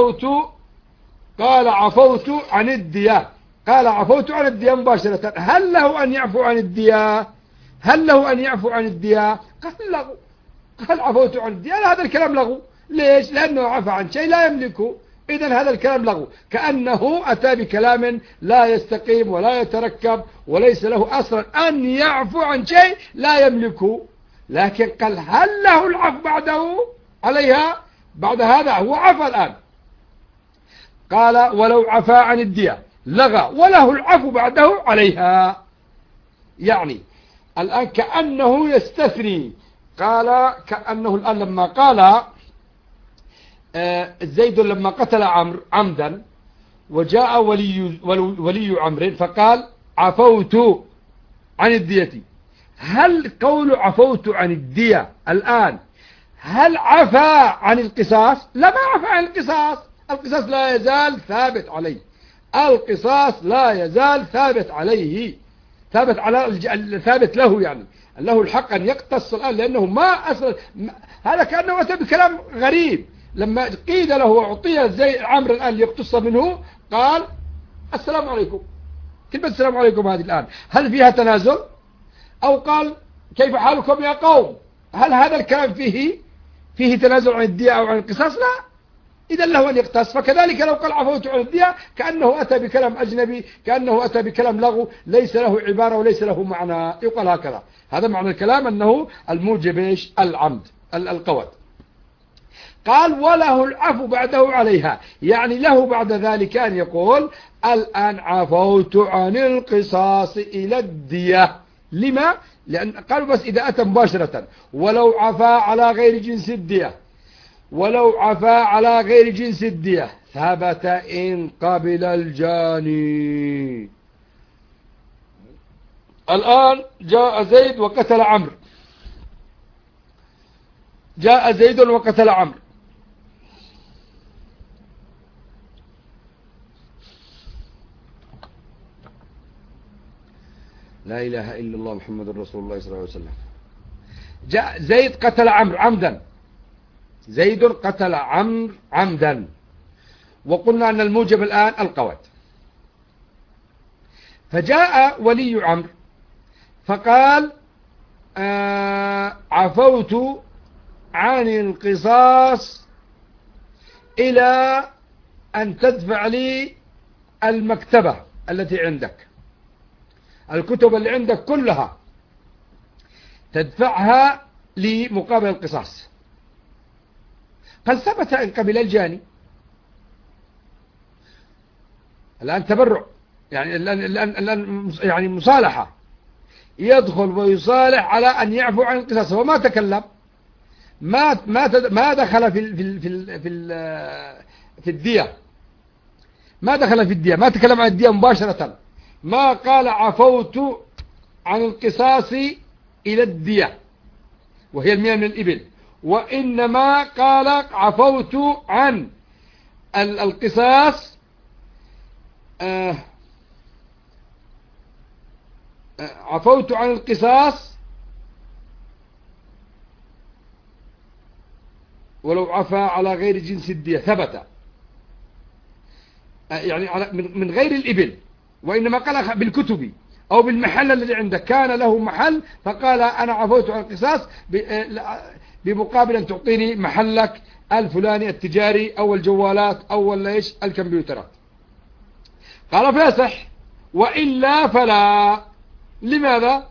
عفوت عن الدية. قال عفوت عن الدية مباشرة. هل له أن يعفو عن الدية؟ قال عفوت عن الدية. هذا الكلام لغو. ليش؟ لأنه عفى عن شيء لا يملكه. إذن هذا الكلام لغو، كأنه أتى بكلام لا يستقيم ولا يتركب، وليس له أصلا أن يعفو عن شيء لا يملكه. لكن قال هل له العفو بعده عليها؟ بعد هذا هو عفى الآن. قال ولو عفى عن الدية لغى وله العفو بعده عليها. يعني الآن كأنه يستثني. قال كأنه الآن لما قال زيد لما قتل عمرو عمدا وجاء ولي عمرو فقال عفوت عن الدية، هل قول عفوت عن الدية الآن هل عفا عن القصاص؟ لا، ما عفا عن القصاص. القصاص لا يزال ثابت عليه، القصاص لا يزال ثابت عليه، ثابت على ثابت له، يعني له الحق أن يقتص الآن، لأنه ما أصل. هذا كأنه أتى بكلام غريب. لما قيل له وأعطي زي عمرو الآن ليقتص منه قال السلام عليكم. كلمة السلام عليكم هذه الآن هل فيها تنازل؟ أو قال كيف حالكم يا قوم؟ هل هذا الكلام فيه تنازل عن الدية أو عن القصاص؟ لا، إذا له أن يقتص. فكذلك لو قال عفوت عن الدية كأنه أتى بكلام أجنبي، كأنه أتى بكلام لغو ليس له عبارة وليس له معنى، يقال هكذا. هذا معنى الكلام، أنه الموجب العمد القود. قال وله العفو بعده عليها، يعني له بعد ذلك أن يقول الآن عفوت عن القصاص إلى الدية. لما؟ لأن قالوا بس إذا أتى مباشرة، ولو عفا على غير جنس الدية، ولو عفا على غير جنس الدية ثبت إن قبل الجاني. الآن جاء زيد وقتل عمرو، جاء زيد وقتل عمرو، لا إله إلا الله محمد رسول الله صلى الله عليه وسلم. جاء زيد قتل عمرو عمدا، زيد قتل عمرو عمدا، وقلنا أن الموجب الآن القود. فجاء ولي عمرو فقال عفوت عن القصاص إلى أن تدفع لي المكتبة التي عندك، الكتب اللي عندك كلها تدفعها لي مقابل القصاص. قد ثبت إن قبل الجاني. الآن تبرع، يعني الآن يعني مصالحة، يدخل ويصالح على أن يعفو عن القصاص. هو ما تكلم، ما دخل في الدية، ما دخل في الدية، ما تكلم عن الدية مباشرة، ما قال عفوت عن القصاص إلى الدية وهي 100 من الإبل، وإنما قال عفوت عن القصاص عفوت عن القصاص ولو عفا على غير جنس الدية ثبت، يعني من غير الإبل، وإنما قال بالكتب أو بالمحل الذي عندك، كان له محل فقال أنا عفوت عن القصاص بمقابل أن تعطيني محلك الفلاني التجاري أو الجوالات أو الكمبيوترات. قال فيصح، وإلا فلا. لماذا؟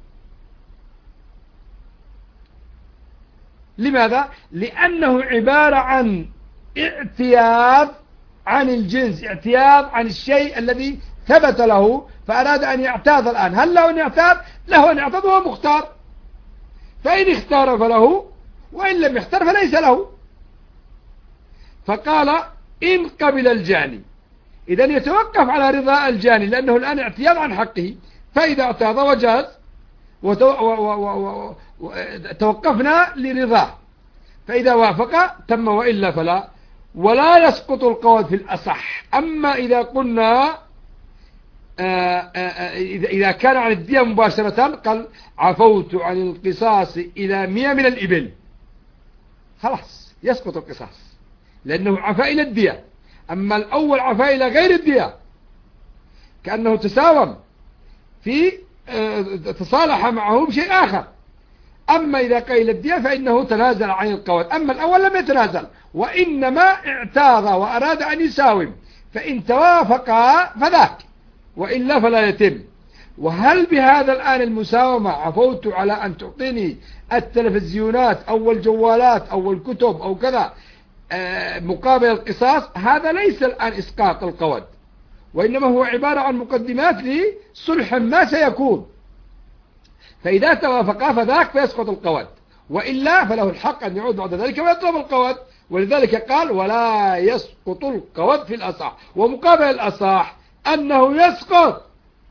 لأنه عبارة عن اعتياض عن الجنس، اعتياض عن الشيء الذي ثبت له، فأراد أن يعتاض الآن. هل له أن يعتاض؟ له أن يعتاض وهو مختار، فإن اختار فله، وإن لم يختار فليس له. فقال إن قبل الجاني، إذن يتوقف على رضاء الجاني، لأنه الآن اعتياض عن حقه، فإذا اعتاض وجاز توقفنا لرضاه، فإذا وافق تم، وإلا فلا. ولا يسقط القول في الأصح. أما إذا قلنا إذا كان عن الدية مباشرة قال عفوت عن القصاص إلى 100 من الإبل، خلاص يسقط القصاص لأنه عفا إلى الدية. أما الأول عفا إلى غير الدية، كأنه تساوم في تصالح معه بشيء آخر. أما إذا قيل الدية فإنه تنازل عن القول. أما الأول لم يتنازل، وإنما اعتاض وأراد أن يساوم، فإن توافقا فذاك، وإلا فلا يتم. وهل بهذا الآن المساومة عفوت على أن تعطيني التلفزيونات أو الجوالات أو الكتب أو كذا مقابل القصاص، هذا ليس الآن إسقاط القود، وإنما هو عبارة عن مقدمات لصلح ما سيكون. فإذا توافقا فذاك فيسقط القود، وإلا فله الحق أن يعود بعد ذلك ويطلب القود ولذلك قال ولا يسقط القود في الأصح، ومقابل الأصح أنه يسقط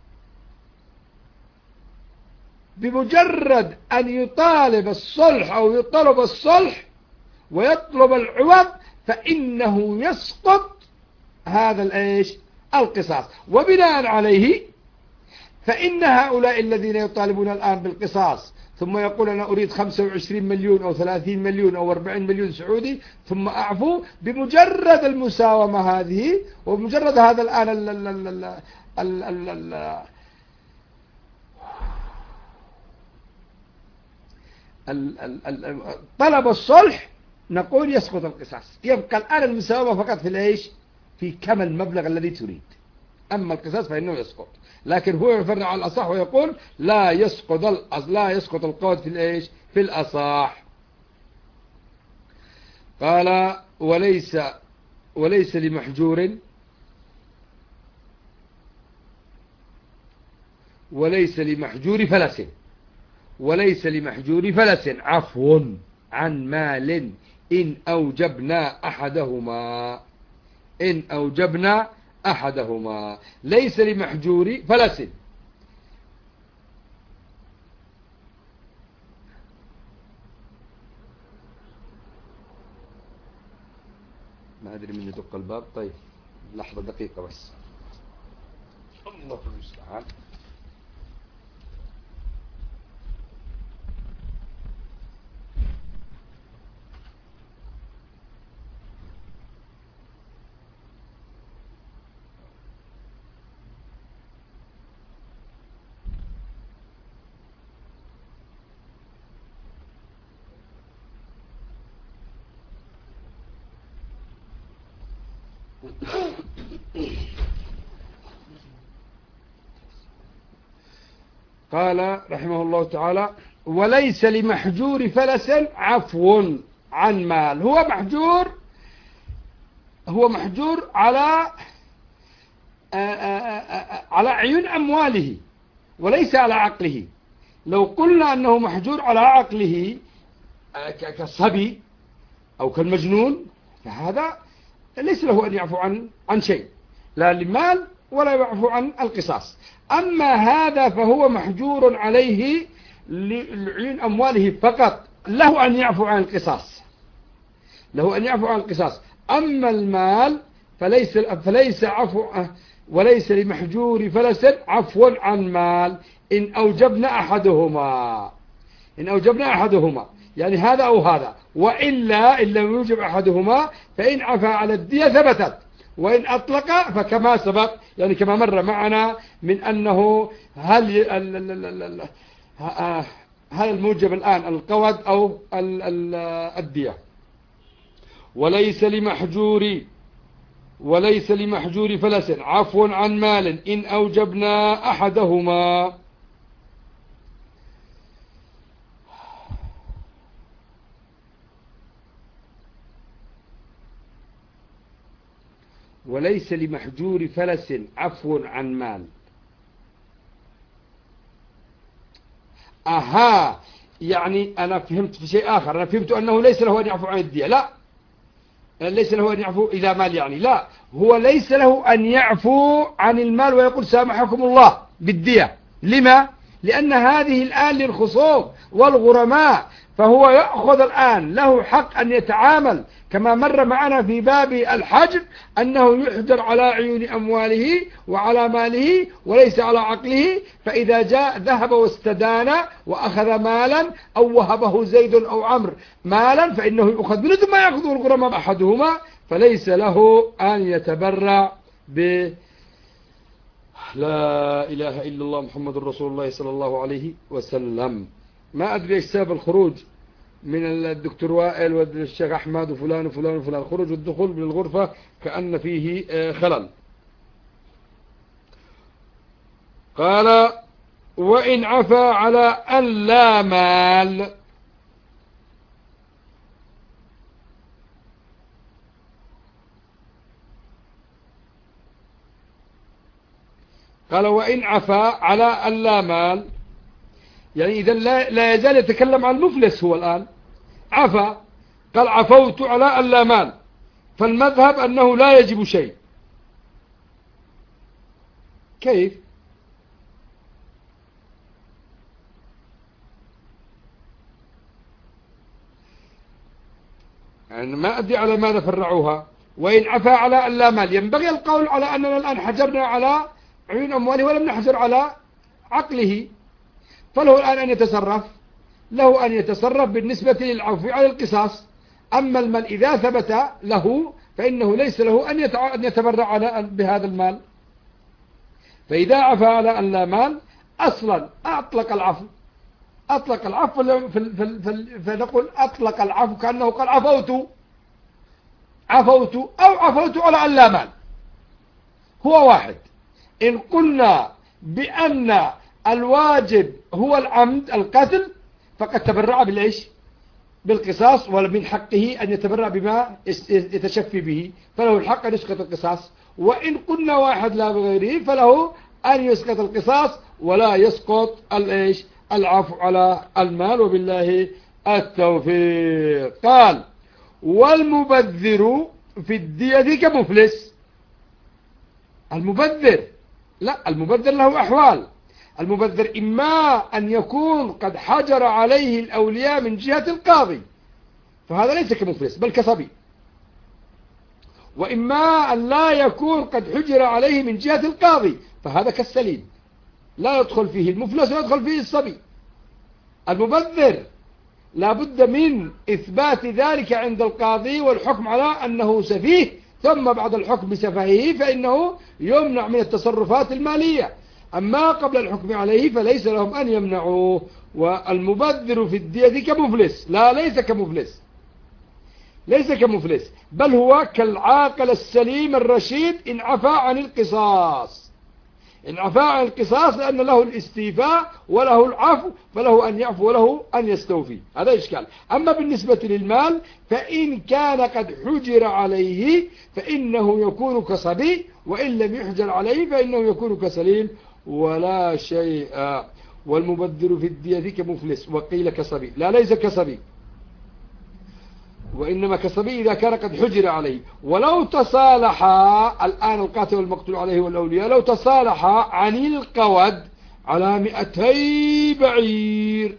بمجرد أن يطالب الصلح أو يطلب الصلح ويطلب العوض، فإنه يسقط هذا الإيش القصاص. وبناء عليه فإن هؤلاء الذين يطالبون الآن بالقصاص ثم يقول أنا أريد 25 مليون أو 30 مليون أو 40 مليون سعودي ثم أعفو، بمجرد المساومة هذه وبمجرد هذا الآن طلب الصلح نقول يسقط القصاص. يبقى الآن المساومة فقط في الإيش في كم المبلغ الذي تريد، أما القصاص فإنه يسقط. لكن هو يفرع على الأصح ويقول لا يسقط القود في الإيش في الأصح. قال وليس لمحجور فلس عفو عن مال إن أوجبنا أحدهما. ليس لمحجور فلس، ما أدري من يدق الباب. طيب لحظة دقيقة بس. الله المستعان. قال رحمه الله تعالى وليس لمحجور فلس عفو عن مال. هو محجور على عيون أمواله وليس على عقله. لو قلنا أنه محجور على عقله كالصبي أو كالمجنون فهذا ليس له أن يعفو عن شيء، لا للمال ولا يعفو عن القصاص. أما هذا فهو محجور عليه لعيون أمواله فقط، له أن يعفو عن القصاص. أما المال فليس عفو. وليس لمحجور فلس عفو عن مال إن أوجبنا أحدهما، يعني هذا أو هذا، وإلا إن لم يوجب أحدهما فإن عفا على الدية ثبتت، وإن أطلق فكما سبق، يعني كما مر معنا من أنه هل الموجب الآن القود أو الدية. وليس لمحجور فلس عفو عن مال إن أوجبنا أحدهما. وليس لمحجور فلس عفو عن مال. يعني أنا فهمت في شيء آخر. أنا فهمت أنه ليس له أن يعفو عن الدية. لا، ليس له أن يعفو إذا مال، يعني لا، هو ليس له أن يعفو عن المال ويقول سامحكم الله بالدية. لما؟ لأن هذه الآن للخصوم والغرماء، فهو يأخذ الآن له حق أن يتعامل كما مر معنا في باب الحجر أنه يحجر على عيون أمواله وعلى ماله وليس على عقله. فإذا جاء ذهب واستدان وأخذ مالا أو وهبه زيد أو عمرو مالا فإنه يؤخذ منه ثم يأخذه الغرماء أحدهما، فليس له أن يتبرع ب لا إله إلا الله محمد رسول الله صلى الله عليه وسلم. ما أدري إيش سبب الخروج من الدكتور وائل والشيخ أحمد وفلان وفلان وفلان. خروج والدخول من الغرفة كأن فيه خلل. قال وإن عفا على أن لا مال. قال وإن عفا على أن لا مال، يعني إذا لا يزال يتكلم عن المفلس. هو الآن عفا قال عفوت على أن لا مال، فالمذهب أنه لا يجب شيء. كيف؟ يعني ما أدري على ماذا فرعوها. وإن عفا على أن لا مال، ينبغي القول على أننا الآن حجرنا على عيون أمواله ولم نحجر على عقله، فله الآن أن يتصرف، له أن يتصرف بالنسبة للعفو على القصاص. أما المال إذا ثبت له فإنه ليس له أن يتبرع بهذا المال. فإذا عفا على أن لا مال أصلا أطلق العفو، أطلق العفو، فنقول أطلق العفو كأنه قال عفوت أو عفوت على أن لا مال، هو واحد. إن قلنا بأن الواجب هو العمد القتل فقد تبرع بالإيش؟ بالقصاص، ومن حقه أن يتبرع بما يتشفي به، فله الحق أن يسقط القصاص. وإن قلنا واحد لا بغيره فله أن يسقط القصاص ولا يسقط الإيش؟ العفو على المال. وبالله التوفيق. قال والمبذر في الدية كمفلس. المبذر لا، المبذر له أحوال. المبذر إما أن يكون قد حجر عليه الأولياء من جهة القاضي، فهذا ليس كمفلس بل كصبي، وإما أن لا يكون قد حجر عليه من جهة القاضي، فهذا كالسليم، لا يدخل فيه المفلس ويدخل فيه الصبي. المبذر لا بد من إثبات ذلك عند القاضي والحكم على أنه سفيه، ثم بعد الحكم بسفهه فإنه يمنع من التصرفات المالية. أما قبل الحكم عليه فليس لهم أن يمنعوه. والمبذر في الدية كمفلس، لا ليس كمفلس، ليس كمفلس، بل هو كالعاقل السليم الرشيد إن عفا عن القصاص. إن عفا عن القصاص لأن له الاستيفاء وله العفو، فله أن يعفو وله أن يستوفي. هذا إشكال. أما بالنسبة للمال فإن كان قد حجر عليه فإنه يكون كصبي، وإن لم يحجر عليه فإنه يكون كسليم ولا شيء. والمبذر في الدية كمفلس، وقيل كصبي، لا ليس كصبي، وإنما كصبي إذا كان قد حجر عليه. ولو تصالح الآن القاتل والمقتول عليه والأولياء، لو تصالح عن القود على 200 بعير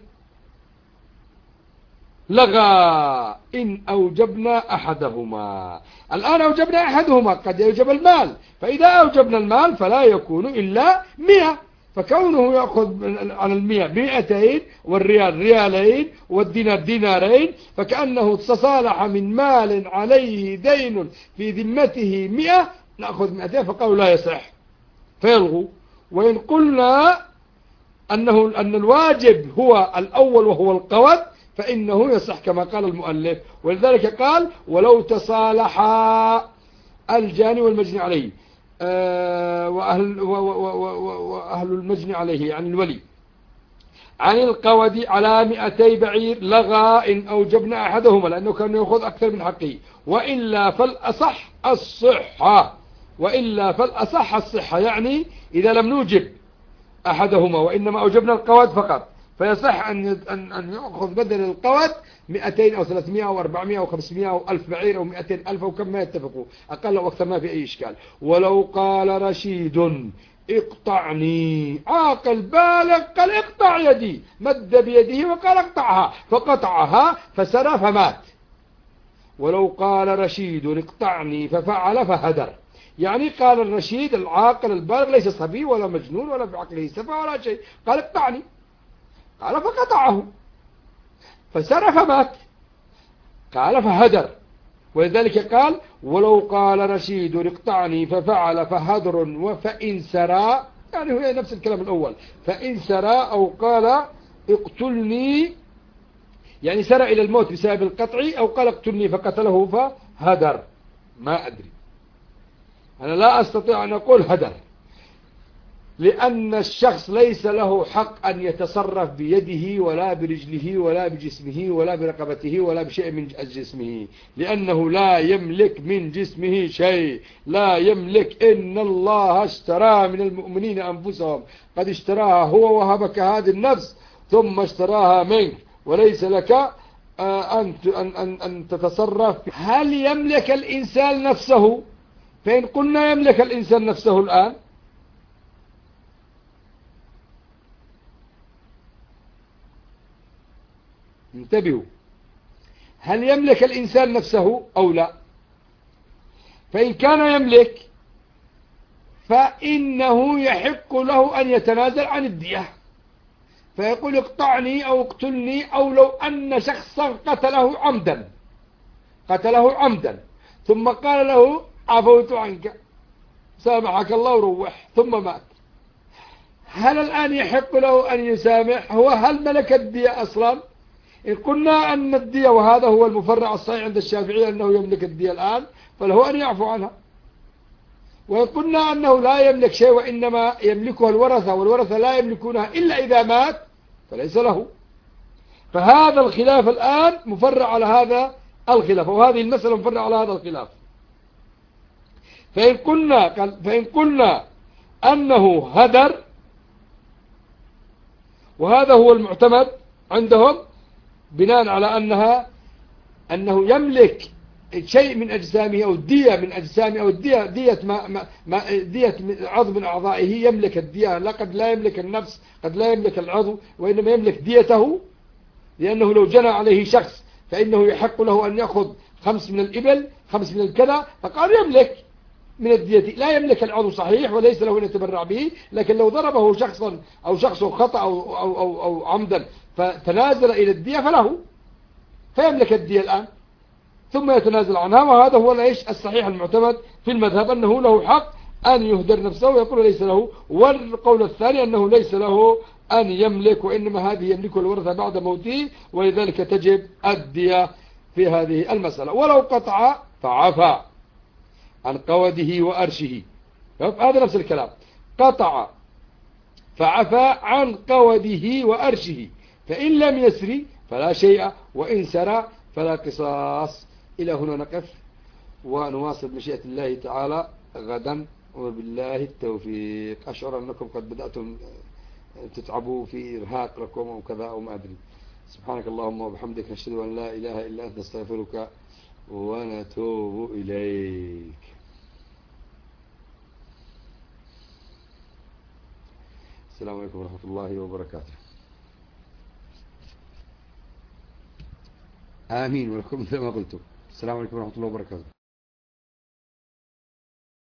لغى إن أوجبنا أحدهما. الآن أوجبنا أحدهما، قد يوجب المال، فإذا أوجبنا المال فلا يكون إلا 100، فكونه يأخذ على 200 والريال ريالين والدينار دينارين، فكأنه تصالح من مال عليه دين في ذمته 100 نأخذ 200، فقالوا لا يصح فيلغوا. وإن قلنا أن الواجب هو الأول وهو القود فإنه يصح كما قال المؤلف. ولذلك قال ولو تصالح الجاني والمجني عليه وأهل المجني عليه يعني الولي عن القود على 200 بعير لغى إن أوجبنا أحدهما، لأنه كان يأخذ أكثر من حقه. وإلا فالأصح الصحة، وإلا فالأصح الصحة، يعني إذا لم نوجب أحدهما وإنما أوجبنا القود فقط، فيصح أن يأخذ بدل القود 200 أو 300 أو 400 أو 500 أو 1000 بعير أو 200 ألف أو كم ما يتفقوا، أقل أو أكثر، ما في أي إشكال. ولو قال رشيد اقطعني، عاقل بالغ قال اقطع يدي، مد بيده وقال اقطعها، فقطعها فسرى فمات. ولو قال رشيد اقطعني ففعل فهدر، يعني قال الرشيد العاقل البالغ ليس صبي ولا مجنون ولا في عقله سفه ولا شيء، قال اقطعني، قال فقطعه فسرى فمات، قال فهدر. ولذلك قال ولو قال رشيد اقطعني ففعل فهدر وفإن سرى، يعني هو نفس الكلام الأول، فإن سرى أو قال اقتلني يعني سرى إلى الموت بسبب القطع، أو قال اقتلني فقتله فهدر. ما أدري، أنا لا أستطيع أن أقول هدر، لأن الشخص ليس له حق أن يتصرف بيده ولا برجله ولا بجسمه ولا برقبته ولا بشيء من جسمه، لأنه لا يملك من جسمه شيء، لا يملك. إن الله اشترى من المؤمنين أنفسهم، قد اشتراها هو وهبك هذه النفس ثم اشتراها منك، وليس لك أن تتصرف. هل يملك الإنسان نفسه؟ فإن قلنا يملك الإنسان نفسه الآن، انتبهوا، هل يملك الإنسان نفسه أو لا؟ فإن كان يملك فإنه يحق له أن يتنازل عن الدية، فيقول اقطعني أو اقتلني، أو لو أن شخصا قتله عمدا ثم قال له عفوت عنك سامحك الله وروح، ثم مات، هل الآن يحق له أن يسامح؟ هل ملك الدية أصلا؟ إن قلنا أن الدية، وهذا هو المفرع الصحيح عند الشافعية أنه يملك الدية الآن، فله أن يعفو عنها. وإن قلنا أنه لا يملك شيء وإنما يملكها الورثة، والورثة لا يملكونها إلا إذا مات، فليس له. فهذا الخلاف الآن مفرع على هذا الخلاف، وهذه المسألة مفرع على هذا الخلاف. فإن قلنا أنه هدر، وهذا هو المعتمد عندهم بناء على أنه يملك شيء من أجسامه، أو دية من أجسامه، أو دية عضو من أعضائه، يملك الدية. قد لا يملك النفس، قد لا يملك العضو، وإنما يملك ديته، لأنه لو جنى عليه شخص فإنه يحق له أن يأخذ 5 من الإبل، 5 من الكذا، فقال يملك من الدية. لا يملك العضو صحيح وليس له أن يتبرع به، لكن لو ضربه شخص خطأ أو عمدا فتنازل إلى الدية فله، فيملك الدية الآن ثم يتنازل عنها. وهذا هو الصحيح المعتمد في المذهب، أنه له حق أن يهدر نفسه ويقول ليس له. والقول الثاني أنه ليس له أن يملك، وإنما هذه يملكه الورثة بعد موته، ولذلك تجب الدية في هذه المسألة. ولو قطع فعفى عن قوده وأرشه، هذا نفس الكلام، قطع فعفى عن قوده وأرشه، فإن لم يسري فلا شيء، وإن سرى فلا قصاص. إلى هنا نقف، ونواصل بمشيئة الله تعالى غدا، وبالله التوفيق. أشعر أنكم قد بدأتم تتعبوا في إرهاق لكم أو كذا أو ما أدري. سبحانك اللهم وبحمدك، نشهد أن لا إله إلا أنت، نستغفرك ونتوب إليك. السلام عليكم ورحمة الله وبركاته. آمين ولكم مثل ما قلتم. السلام عليكم ورحمة الله وبركاته.